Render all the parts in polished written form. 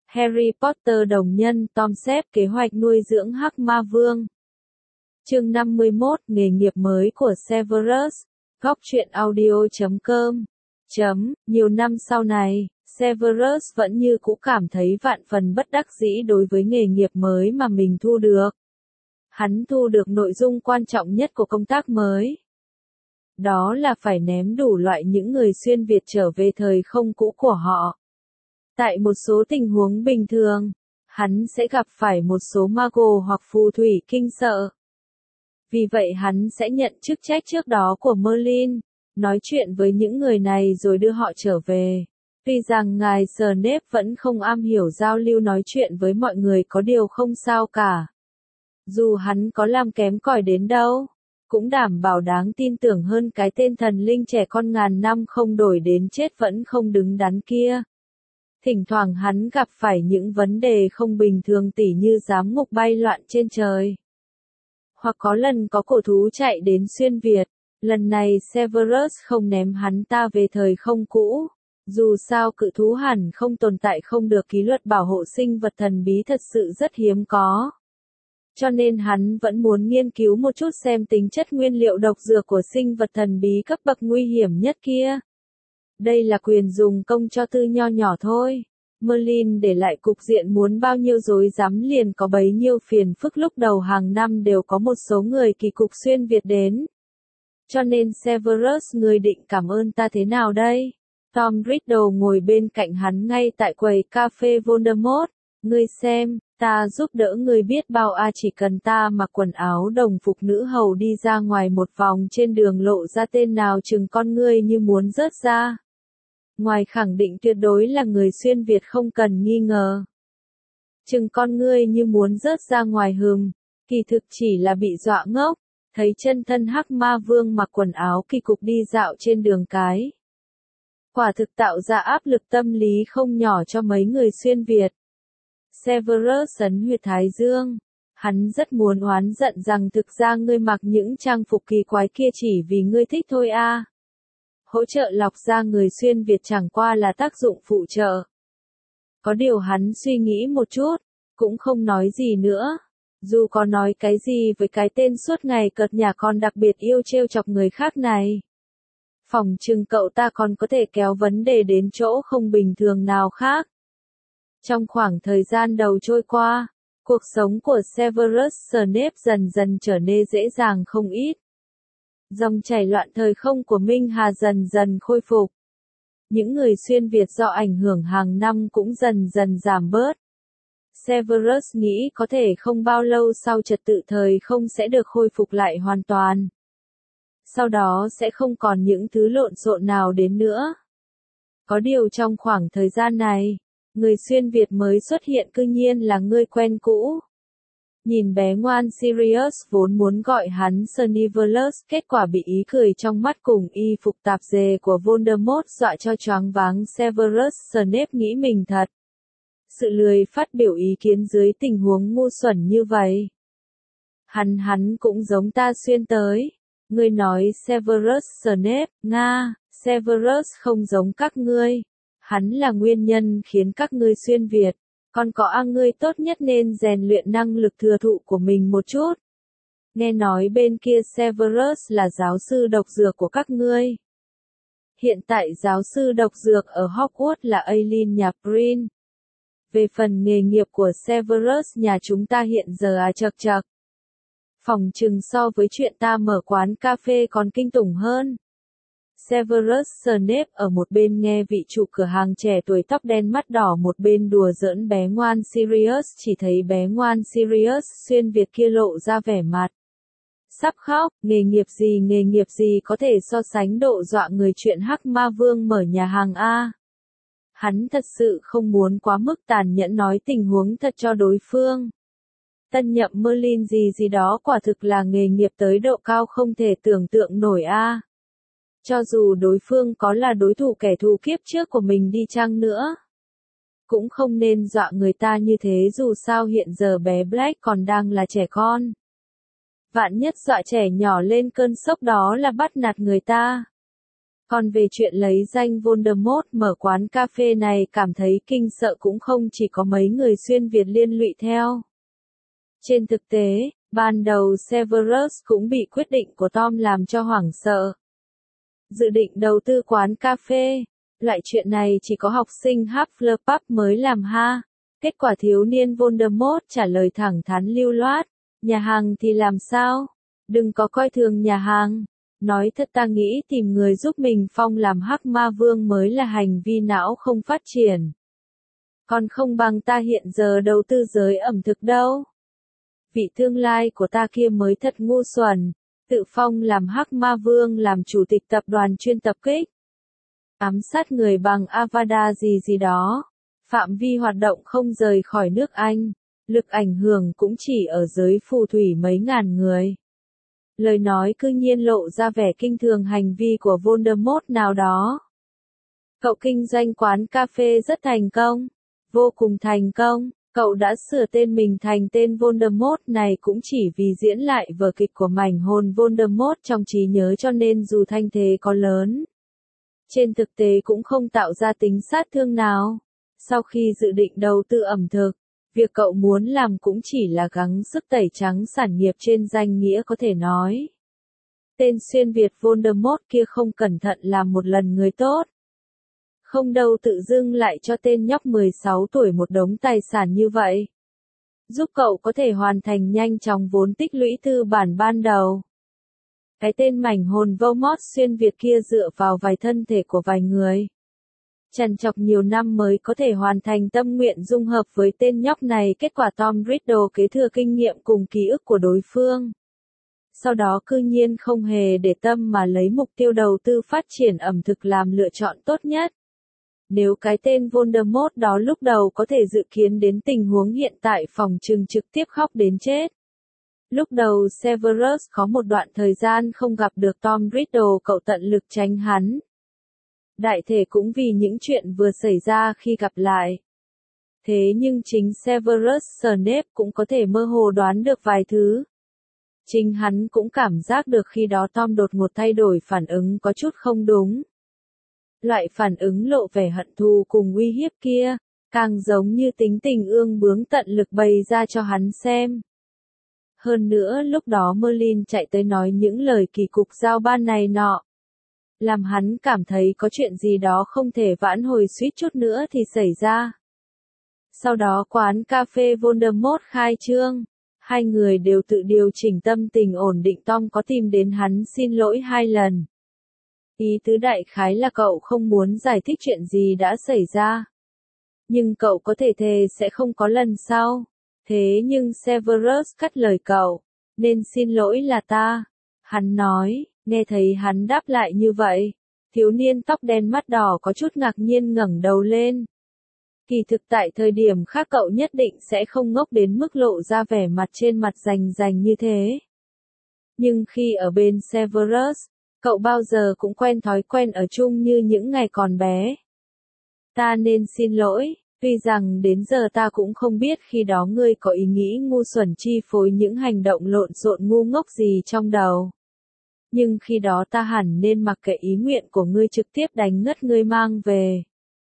Harry Potter đồng nhân Tom xếp kế hoạch nuôi dưỡng Hắc Ma Vương. Chương 51, nghề nghiệp mới của Severus. Góc truyện audio.com. Nhiều năm sau này, Severus vẫn như cũ cảm thấy vạn phần bất đắc dĩ đối với nghề nghiệp mới mà mình thu được. Hắn thu được nội dung quan trọng nhất của công tác mới. Đó là phải ném đủ loại những người xuyên Việt trở về thời không cũ của họ. Tại một số tình huống bình thường, hắn sẽ gặp phải một số mago hoặc phù thủy kinh sợ. Vì vậy hắn sẽ nhận chức trách trước đó của Merlin, nói chuyện với những người này rồi đưa họ trở về. Tuy rằng ngài Snape vẫn không am hiểu giao lưu nói chuyện với mọi người có điều không sao cả. Dù hắn có làm kém cỏi đến đâu, cũng đảm bảo đáng tin tưởng hơn cái tên thần linh trẻ con ngàn năm không đổi đến chết vẫn không đứng đắn kia. Thỉnh thoảng hắn gặp phải những vấn đề không bình thường tỉ như giám ngục bay loạn trên trời. Hoặc có lần có cổ thú chạy đến xuyên Việt, lần này Severus không ném hắn ta về thời không cũ. Dù sao cự thú hẳn không tồn tại không được kỷ luật bảo hộ sinh vật thần bí thật sự rất hiếm có. Cho nên hắn vẫn muốn nghiên cứu một chút xem tính chất nguyên liệu độc dược của sinh vật thần bí cấp bậc nguy hiểm nhất kia. Đây là quyền dùng công cho tư nho nhỏ thôi. Merlin để lại cục diện muốn bao nhiêu rối rắm liền có bấy nhiêu phiền phức, lúc đầu hàng năm đều có một số người kỳ cục xuyên Việt đến. Cho nên Severus, người định cảm ơn ta thế nào đây? Tom Riddle ngồi bên cạnh hắn ngay tại quầy cà phê Voldemort. Ngươi xem, ta giúp đỡ ngươi biết bao chỉ cần ta mặc quần áo đồng phục nữ hầu đi ra ngoài một vòng trên đường lộ ra tên nào chừng con ngươi như muốn rớt ra. Ngoài khẳng định tuyệt đối là người xuyên Việt không cần nghi ngờ. Chừng con ngươi như muốn rớt ra ngoài kỳ thực chỉ là bị dọa ngốc, thấy chân thân Hắc Ma Vương mặc quần áo kỳ cục đi dạo trên đường cái. Quả thực tạo ra áp lực tâm lý không nhỏ cho mấy người xuyên Việt. Severus ấn huyệt thái dương. Hắn rất muốn oán giận rằng thực ra ngươi mặc những trang phục kỳ quái kia chỉ vì ngươi thích thôi à. Hỗ trợ lọc ra người xuyên Việt chẳng qua là tác dụng phụ trợ. Có điều hắn suy nghĩ một chút, cũng không nói gì nữa. Dù có nói cái gì với cái tên suốt ngày cợt nhả còn đặc biệt yêu trêu chọc người khác này. Phỏng chừng cậu ta còn có thể kéo vấn đề đến chỗ không bình thường nào khác. Trong khoảng thời gian đầu trôi qua, cuộc sống của Severus Snape dần dần trở nên dễ dàng không ít. Dòng chảy loạn thời không của Minh Hà dần dần khôi phục. Những người xuyên Việt do ảnh hưởng hàng năm cũng dần dần giảm bớt. Severus nghĩ có thể không bao lâu sau trật tự thời không sẽ được khôi phục lại hoàn toàn. Sau đó sẽ không còn những thứ lộn xộn nào đến nữa. Có điều trong khoảng thời gian này, người xuyên Việt mới xuất hiện cư nhiên là người quen cũ. Nhìn bé ngoan Sirius vốn muốn gọi hắn Snivellus, kết quả bị ý cười trong mắt cùng y phục tạp dề của Voldemort dọa cho choáng váng. Severus Snape nghĩ mình thật sự lười phát biểu ý kiến dưới tình huống ngu xuẩn như vậy. Hắn cũng giống ta xuyên tới. Ngươi nói Severus Snape, Nga, Severus không giống các ngươi. Hắn là nguyên nhân khiến các ngươi xuyên Việt. Còn có ngươi tốt nhất nên rèn luyện năng lực thừa thụ của mình một chút. Nghe nói bên kia Severus là giáo sư độc dược của các ngươi. Hiện tại giáo sư độc dược ở Hogwarts là Aileen nhà Prin. Về phần nghề nghiệp của Severus nhà chúng ta hiện giờ chật chật. Phòng chừng so với chuyện ta mở quán cà phê còn kinh tủng hơn. Severus Snape ở một bên nghe vị chủ cửa hàng trẻ tuổi tóc đen mắt đỏ một bên đùa giỡn bé ngoan Sirius, chỉ thấy bé ngoan Sirius xuyên Việt kia lộ ra vẻ mặt sắp khóc. Nghề nghiệp gì có thể so sánh độ dọa người chuyện Hắc Ma Vương mở nhà hàng a. Hắn thật sự không muốn quá mức tàn nhẫn nói tình huống thật cho đối phương. Tân nhậm Merlin gì đó quả thực là nghề nghiệp tới độ cao không thể tưởng tượng nổi a. Cho dù đối phương có là đối thủ kẻ thù kiếp trước của mình đi chăng nữa, cũng không nên dọa người ta như thế, dù sao hiện giờ bé Black còn đang là trẻ con. Vạn nhất dọa trẻ nhỏ lên cơn sốc đó là bắt nạt người ta. Còn về chuyện lấy danh Voldemort mở quán cà phê này cảm thấy kinh sợ cũng không chỉ có mấy người xuyên Việt liên lụy theo. Trên thực tế, ban đầu Severus cũng bị quyết định của Tom làm cho hoảng sợ. Dự định đầu tư quán cà phê, loại chuyện này chỉ có học sinh Hufflepuff mới làm ha. Kết quả thiếu niên Voldemort trả lời thẳng thắn lưu loát, nhà hàng thì làm sao? Đừng có coi thường nhà hàng. Nói thật ta nghĩ tìm người giúp mình phong làm Hắc Ma Vương mới là hành vi não không phát triển. Còn không bằng ta hiện giờ đầu tư giới ẩm thực đâu. Vị tương lai của ta kia mới thật ngu xuẩn, tự phong làm Hắc Ma Vương làm chủ tịch tập đoàn chuyên tập kích. Ám sát người bằng Avada gì đó. Phạm vi hoạt động không rời khỏi nước Anh, lực ảnh hưởng cũng chỉ ở giới phù thủy mấy ngàn người. Lời nói cư nhiên lộ ra vẻ kinh thường hành vi của Voldemort nào đó. Cậu kinh doanh quán cà phê rất thành công, vô cùng thành công. Cậu đã sửa tên mình thành tên Voldemort này cũng chỉ vì diễn lại vở kịch của mảnh hồn Voldemort trong trí nhớ cho nên dù thanh thế có lớn, trên thực tế cũng không tạo ra tính sát thương nào. Sau khi dự định đầu tư ẩm thực, việc cậu muốn làm cũng chỉ là gắng sức tẩy trắng sản nghiệp trên danh nghĩa có thể nói. Tên xuyên Việt Voldemort kia không cẩn thận làm một lần người tốt. Không đâu tự dưng lại cho tên nhóc 16 tuổi một đống tài sản như vậy. Giúp cậu có thể hoàn thành nhanh chóng vốn tích lũy tư bản ban đầu. Cái tên mảnh hồn Voldemort xuyên Việt kia dựa vào vài thân thể của vài người. Trằn trọc nhiều năm mới có thể hoàn thành tâm nguyện dung hợp với tên nhóc này, kết quả Tom Riddle kế thừa kinh nghiệm cùng ký ức của đối phương. Sau đó cư nhiên không hề để tâm mà lấy mục tiêu đầu tư phát triển ẩm thực làm lựa chọn tốt nhất. Nếu cái tên Voldemort đó lúc đầu có thể dự kiến đến tình huống hiện tại phòng trừng trực tiếp khóc đến chết. Lúc đầu Severus có một đoạn thời gian không gặp được Tom Riddle, cậu tận lực tránh hắn. Đại thể cũng vì những chuyện vừa xảy ra khi gặp lại. Thế nhưng chính Severus Snape cũng có thể mơ hồ đoán được vài thứ. Chính hắn cũng cảm giác được khi đó Tom đột ngột thay đổi phản ứng có chút không đúng. Loại phản ứng lộ vẻ hận thù cùng uy hiếp kia, càng giống như tính tình ương bướng tận lực bày ra cho hắn xem. Hơn nữa lúc đó Merlin chạy tới nói những lời kỳ cục giao ban này nọ. Làm hắn cảm thấy có chuyện gì đó không thể vãn hồi, suýt chút nữa thì xảy ra. Sau đó quán cà phê Voldemort khai trương. Hai người đều tự điều chỉnh tâm tình ổn định. Tom có tìm đến hắn xin lỗi 2 lần. Ý tứ đại khái là cậu không muốn giải thích chuyện gì đã xảy ra. Nhưng cậu có thể thề sẽ không có lần sau. Thế nhưng Severus cắt lời cậu. Nên xin lỗi là ta. Hắn nói, nghe thấy hắn đáp lại như vậy. Thiếu niên tóc đen mắt đỏ có chút ngạc nhiên ngẩng đầu lên. Kỳ thực tại thời điểm khác cậu nhất định sẽ không ngốc đến mức lộ ra vẻ mặt trên mặt rành như thế. Nhưng khi ở bên Severus, cậu bao giờ cũng quen thói quen ở chung như những ngày còn bé. Ta nên xin lỗi, tuy rằng đến giờ ta cũng không biết khi đó ngươi có ý nghĩ ngu xuẩn chi phối những hành động lộn xộn ngu ngốc gì trong đầu. Nhưng khi đó ta hẳn nên mặc kệ ý nguyện của ngươi, trực tiếp đánh ngất ngươi mang về.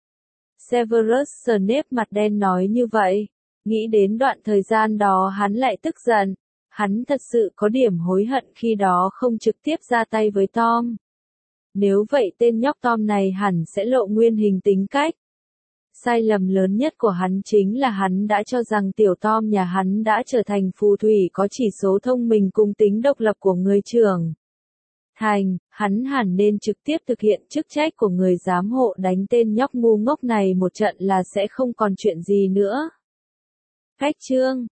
Severus Snape mặt đen nói như vậy. Nghĩ đến đoạn thời gian đó hắn lại tức giận. Hắn thật sự có điểm hối hận khi đó không trực tiếp ra tay với Tom. Nếu vậy tên nhóc Tom này hẳn sẽ lộ nguyên hình tính cách. Sai lầm lớn nhất của hắn chính là hắn đã cho rằng tiểu Tom nhà hắn đã trở thành phù thủy có chỉ số thông minh cùng tính độc lập của người trưởng thành, hắn hẳn nên trực tiếp thực hiện chức trách của người giám hộ, đánh tên nhóc ngu ngốc này một trận là sẽ không còn chuyện gì nữa. Cách chương